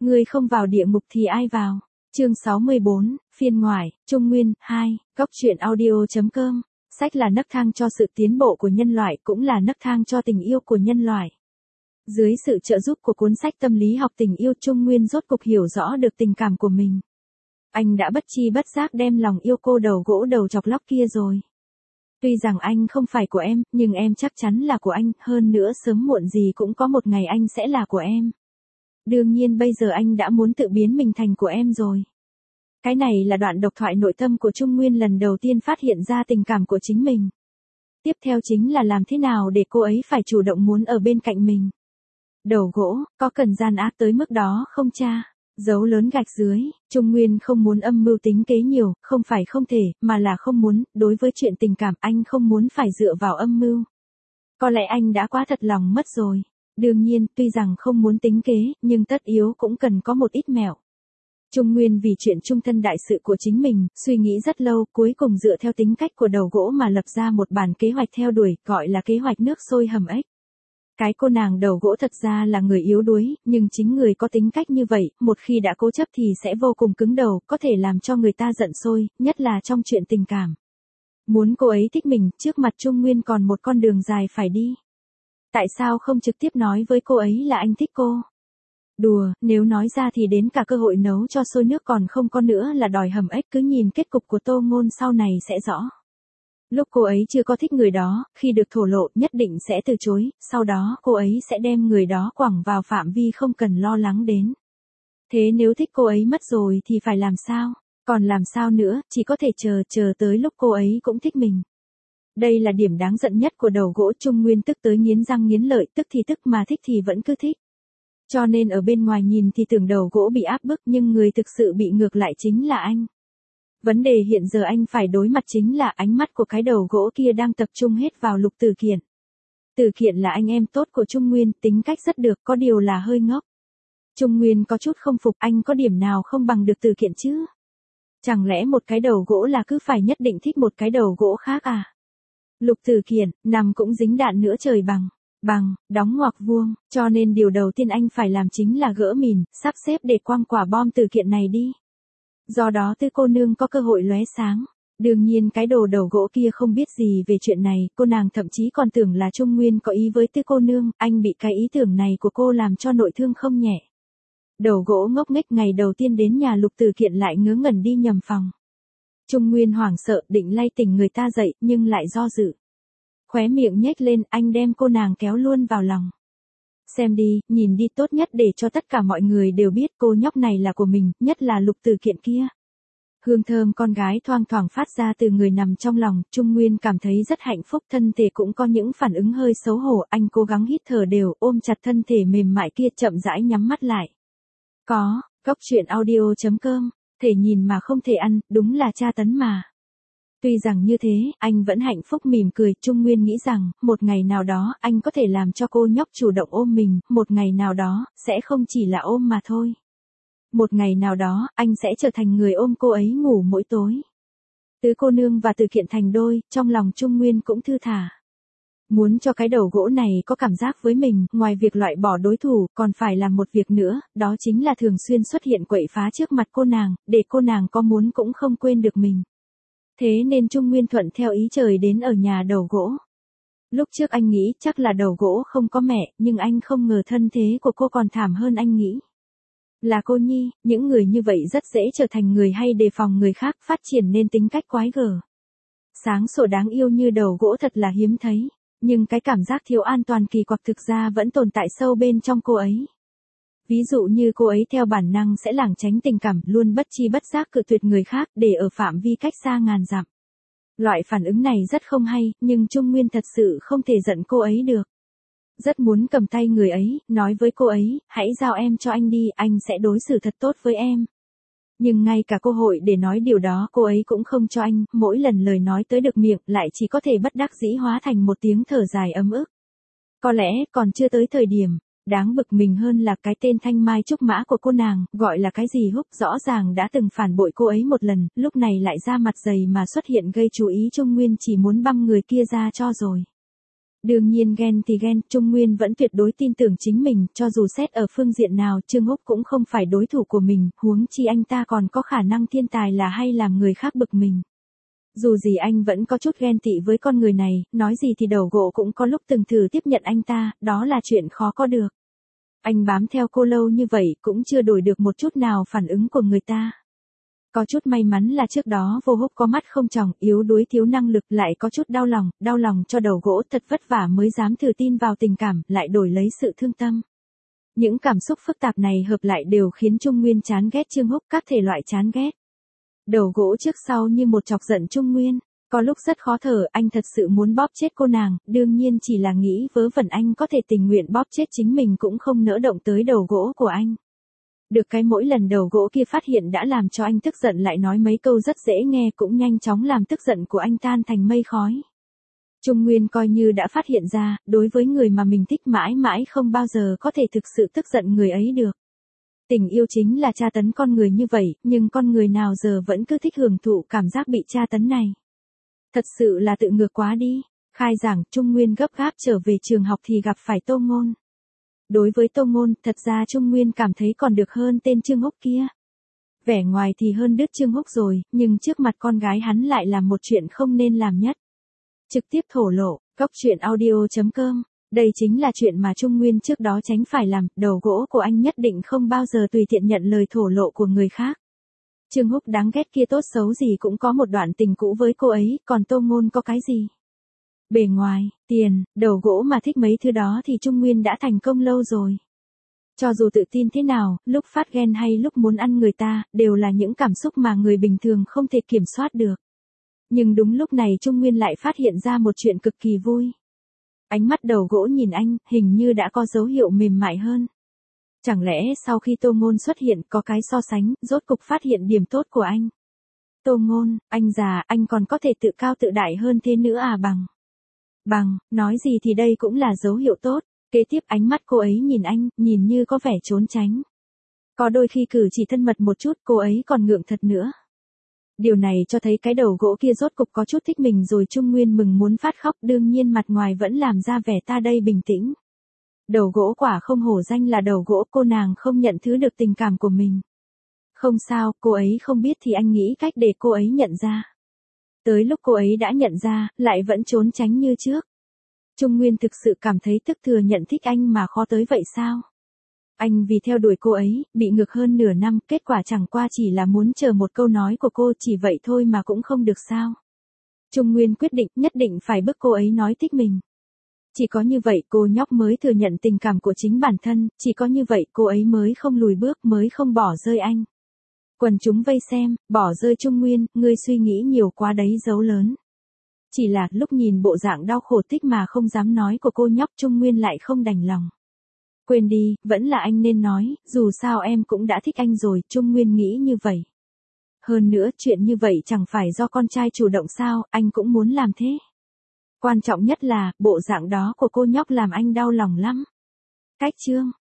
Ngươi không vào địa ngục thì ai vào? Chương 64, phiên ngoại, Trung Nguyên, 2, Góc truyện audio.com. Sách là nấc thang cho sự tiến bộ của nhân loại, cũng là nấc thang cho tình yêu của nhân loại. Dưới sự trợ giúp của cuốn sách tâm lý học tình yêu, Trung Nguyên rốt cục hiểu rõ được tình cảm của mình. Anh đã bất chi bất giác đem lòng yêu cô đầu gỗ đầu chọc lóc kia rồi. Tuy rằng anh không phải của em, nhưng em chắc chắn là của anh, hơn nữa sớm muộn gì cũng có một ngày anh sẽ là của em. Đương nhiên bây giờ anh đã muốn tự biến mình thành của em rồi. Cái này là đoạn độc thoại nội tâm của Trung Nguyên lần đầu tiên phát hiện ra tình cảm của chính mình. Tiếp theo chính là làm thế nào để cô ấy phải chủ động muốn ở bên cạnh mình. Đầu gỗ, có cần gian ác tới mức đó không cha? Dấu lớn gạch dưới, Trung Nguyên không muốn âm mưu tính kế nhiều, không phải không thể, mà là không muốn, đối với chuyện tình cảm anh không muốn phải dựa vào âm mưu. Có lẽ anh đã quá thật lòng mất rồi. Đương nhiên, tuy rằng không muốn tính kế, nhưng tất yếu cũng cần có một ít mẹo. Trung Nguyên vì chuyện chung thân đại sự của chính mình, suy nghĩ rất lâu, cuối cùng dựa theo tính cách của đầu gỗ mà lập ra một bản kế hoạch theo đuổi, gọi là kế hoạch nước sôi hầm ếch. Cái cô nàng đầu gỗ thật ra là người yếu đuối, nhưng chính người có tính cách như vậy, một khi đã cố chấp thì sẽ vô cùng cứng đầu, có thể làm cho người ta giận sôi, nhất là trong chuyện tình cảm. Muốn cô ấy thích mình, trước mặt Trung Nguyên còn một con đường dài phải đi. Tại sao không trực tiếp nói với cô ấy là anh thích cô? Đùa, nếu nói ra thì đến cả cơ hội nấu cho sôi nước còn không có nữa là đòi hầm ếch, cứ nhìn kết cục của Tô Ngôn sau này sẽ rõ. Lúc cô ấy chưa có thích người đó, khi được thổ lộ nhất định sẽ từ chối, sau đó cô ấy sẽ đem người đó quẳng vào phạm vi không cần lo lắng đến. Thế nếu thích cô ấy mất rồi thì phải làm sao? Còn làm sao nữa, chỉ có thể chờ tới lúc cô ấy cũng thích mình. Đây là điểm đáng giận nhất của đầu gỗ. Trung Nguyên tức tới nghiến răng nghiến lợi, tức thì tức mà thích thì vẫn cứ thích. Cho nên ở bên ngoài nhìn thì tưởng đầu gỗ bị áp bức, nhưng người thực sự bị ngược lại chính là anh. Vấn đề hiện giờ anh phải đối mặt chính là ánh mắt của cái đầu gỗ kia đang tập trung hết vào Lục Tử Kiện. Tử Kiện là anh em tốt của Trung Nguyên, tính cách rất được, có điều là hơi ngốc. Trung Nguyên có chút không phục, anh có điểm nào không bằng được Tử Kiện chứ? Chẳng lẽ một cái đầu gỗ là cứ phải nhất định thích một cái đầu gỗ khác à? Lục Tử Kiện, nằm cũng dính đạn nữa trời bằng, đóng ngoặc vuông, cho nên điều đầu tiên anh phải làm chính là gỡ mìn, sắp xếp để quăng quả bom Tử Kiện này đi. Do đó Tư cô nương có cơ hội lóe sáng. Đương nhiên cái đồ đầu gỗ kia không biết gì về chuyện này, cô nàng thậm chí còn tưởng là Trung Nguyên có ý với Tư cô nương, anh bị cái ý tưởng này của cô làm cho nội thương không nhẹ. Đầu gỗ ngốc nghếch ngày đầu tiên đến nhà Lục Tử Kiện lại ngớ ngẩn đi nhầm phòng. Trung Nguyên hoảng sợ định lay tỉnh người ta dậy, nhưng lại do dự. Khóe miệng nhếch lên, anh đem cô nàng kéo luôn vào lòng. Xem đi, nhìn đi, tốt nhất để cho tất cả mọi người đều biết cô nhóc này là của mình, nhất là Lục Tử Kiện kia. Hương thơm con gái thoang thoảng phát ra từ người nằm trong lòng, Trung Nguyên cảm thấy rất hạnh phúc, thân thể cũng có những phản ứng hơi xấu hổ, anh cố gắng hít thở đều, ôm chặt thân thể mềm mại kia, chậm rãi nhắm mắt lại. Góc truyện audio.com, thể nhìn mà không thể ăn, đúng là tra tấn mà. Tuy rằng như thế, anh vẫn hạnh phúc mỉm cười. Trung Nguyên nghĩ rằng, một ngày nào đó, anh có thể làm cho cô nhóc chủ động ôm mình, một ngày nào đó, sẽ không chỉ là ôm mà thôi. Một ngày nào đó, anh sẽ trở thành người ôm cô ấy ngủ mỗi tối. Tứ cô nương và Tử Kiện thành đôi, trong lòng Trung Nguyên cũng thư thả. Muốn cho cái đầu gỗ này có cảm giác với mình, ngoài việc loại bỏ đối thủ, còn phải làm một việc nữa, đó chính là thường xuyên xuất hiện quậy phá trước mặt cô nàng, để cô nàng có muốn cũng không quên được mình. Thế nên Trung Nguyên thuận theo ý trời đến ở nhà đầu gỗ. Lúc trước anh nghĩ chắc là đầu gỗ không có mẹ, nhưng anh không ngờ thân thế của cô còn thảm hơn anh nghĩ. Là cô nhi, những người như vậy rất dễ trở thành người hay đề phòng người khác, phát triển nên tính cách quái gở. Sáng sủa đáng yêu như đầu gỗ thật là hiếm thấy, nhưng cái cảm giác thiếu an toàn kỳ quặc thực ra vẫn tồn tại sâu bên trong cô ấy. Ví dụ như cô ấy theo bản năng sẽ lảng tránh tình cảm, luôn bất chi bất giác cự tuyệt người khác để ở phạm vi cách xa ngàn dặm. Loại phản ứng này rất không hay, nhưng Trung Nguyên thật sự không thể giận cô ấy được. Rất muốn cầm tay người ấy, nói với cô ấy, hãy giao em cho anh đi, anh sẽ đối xử thật tốt với em. Nhưng ngay cả cơ hội để nói điều đó cô ấy cũng không cho anh, mỗi lần lời nói tới được miệng lại chỉ có thể bất đắc dĩ hóa thành một tiếng thở dài ấm ức. Có lẽ còn chưa tới thời điểm. Đáng bực mình hơn là cái tên Thanh Mai Trúc Mã của cô nàng, gọi là cái gì Húc, rõ ràng đã từng phản bội cô ấy một lần, lúc này lại ra mặt dày mà xuất hiện gây chú ý. Trung Nguyên chỉ muốn băm người kia ra cho rồi. Đương nhiên ghen thì ghen, Trung Nguyên vẫn tuyệt đối tin tưởng chính mình, cho dù xét ở phương diện nào Trương Húc cũng không phải đối thủ của mình, huống chi anh ta còn có khả năng thiên tài là hay làm người khác bực mình. Dù gì anh vẫn có chút ghen tị với con người này, nói gì thì đầu gỗ cũng có lúc từng thử tiếp nhận anh ta, đó là chuyện khó có được. Anh bám theo cô lâu như vậy cũng chưa đổi được một chút nào phản ứng của người ta. Có chút may mắn là trước đó Vô Húc có mắt không tròng, yếu đuối thiếu năng lực, lại có chút đau lòng cho đầu gỗ thật vất vả mới dám thử tin vào tình cảm, lại đổi lấy sự thương tâm. Những cảm xúc phức tạp này hợp lại đều khiến Trung Nguyên chán ghét Trương Húc, các thể loại chán ghét. Đầu gỗ trước sau như một chọc giận Trung Nguyên, có lúc rất khó thở, anh thật sự muốn bóp chết cô nàng, đương nhiên chỉ là nghĩ vớ vẩn anh có thể tình nguyện bóp chết chính mình cũng không nỡ động tới đầu gỗ của anh. Được cái mỗi lần đầu gỗ kia phát hiện đã làm cho anh tức giận, lại nói mấy câu rất dễ nghe cũng nhanh chóng làm tức giận của anh tan thành mây khói. Trung Nguyên coi như đã phát hiện ra, đối với người mà mình thích mãi mãi không bao giờ có thể thực sự tức giận người ấy được. Tình yêu chính là tra tấn con người như vậy, nhưng con người nào giờ vẫn cứ thích hưởng thụ cảm giác bị tra tấn này. Thật sự là tự ngược quá đi. Khai giảng, Trung Nguyên gấp gáp trở về trường học thì gặp phải Tô Ngôn. Đối với Tô Ngôn, thật ra Trung Nguyên cảm thấy còn được hơn tên Trương Húc kia. Vẻ ngoài thì hơn đứt Trương Húc rồi, nhưng trước mặt con gái hắn lại làm một chuyện không nên làm nhất. Trực tiếp thổ lộ, goctruyện.audio.com. Đây chính là chuyện mà Trung Nguyên trước đó tránh phải làm, đầu gỗ của anh nhất định không bao giờ tùy tiện nhận lời thổ lộ của người khác. Trương Húc đáng ghét kia tốt xấu gì cũng có một đoạn tình cũ với cô ấy, còn Tô Ngôn có cái gì? Bề ngoài, tiền, đầu gỗ mà thích mấy thứ đó thì Trung Nguyên đã thành công lâu rồi. Cho dù tự tin thế nào, lúc phát ghen hay lúc muốn ăn người ta, đều là những cảm xúc mà người bình thường không thể kiểm soát được. Nhưng đúng lúc này Trung Nguyên lại phát hiện ra một chuyện cực kỳ vui. Ánh mắt đầu gỗ nhìn anh, hình như đã có dấu hiệu mềm mại hơn. Chẳng lẽ sau khi Tô Ngôn xuất hiện có cái so sánh, rốt cục phát hiện điểm tốt của anh. Tô Ngôn, anh già, anh còn có thể tự cao tự đại hơn thế nữa à? Bằng, nói gì thì đây cũng là dấu hiệu tốt. Kế tiếp ánh mắt cô ấy nhìn anh, nhìn như có vẻ trốn tránh. Có đôi khi cử chỉ thân mật một chút cô ấy còn ngượng thật nữa. Điều này cho thấy cái đầu gỗ kia rốt cục có chút thích mình rồi. Trung Nguyên mừng muốn phát khóc, đương nhiên mặt ngoài vẫn làm ra vẻ ta đây bình tĩnh. Đầu gỗ quả không hổ danh là đầu gỗ, cô nàng không nhận thứ được tình cảm của mình. Không sao, cô ấy không biết thì anh nghĩ cách để cô ấy nhận ra. Tới lúc cô ấy đã nhận ra, lại vẫn trốn tránh như trước. Trung Nguyên thực sự cảm thấy tức thừa nhận thích anh mà khó tới vậy sao? Anh vì theo đuổi cô ấy, bị ngược hơn nửa năm, kết quả chẳng qua chỉ là muốn chờ một câu nói của cô, chỉ vậy thôi mà cũng không được sao? Trung Nguyên quyết định nhất định phải bức cô ấy nói thích mình. Chỉ có như vậy cô nhóc mới thừa nhận tình cảm của chính bản thân, chỉ có như vậy cô ấy mới không lùi bước, mới không bỏ rơi anh. Quần chúng vây xem, bỏ rơi Trung Nguyên, ngươi suy nghĩ nhiều quá đấy dấu lớn. Chỉ là lúc nhìn bộ dạng đau khổ tích mà không dám nói của cô nhóc, Trung Nguyên lại không đành lòng. Quên đi, vẫn là anh nên nói, dù sao em cũng đã thích anh rồi, Trung Nguyên nghĩ như vậy. Hơn nữa, chuyện như vậy chẳng phải do con trai chủ động sao, anh cũng muốn làm thế. Quan trọng nhất là, bộ dạng đó của cô nhóc làm anh đau lòng lắm. Cách chương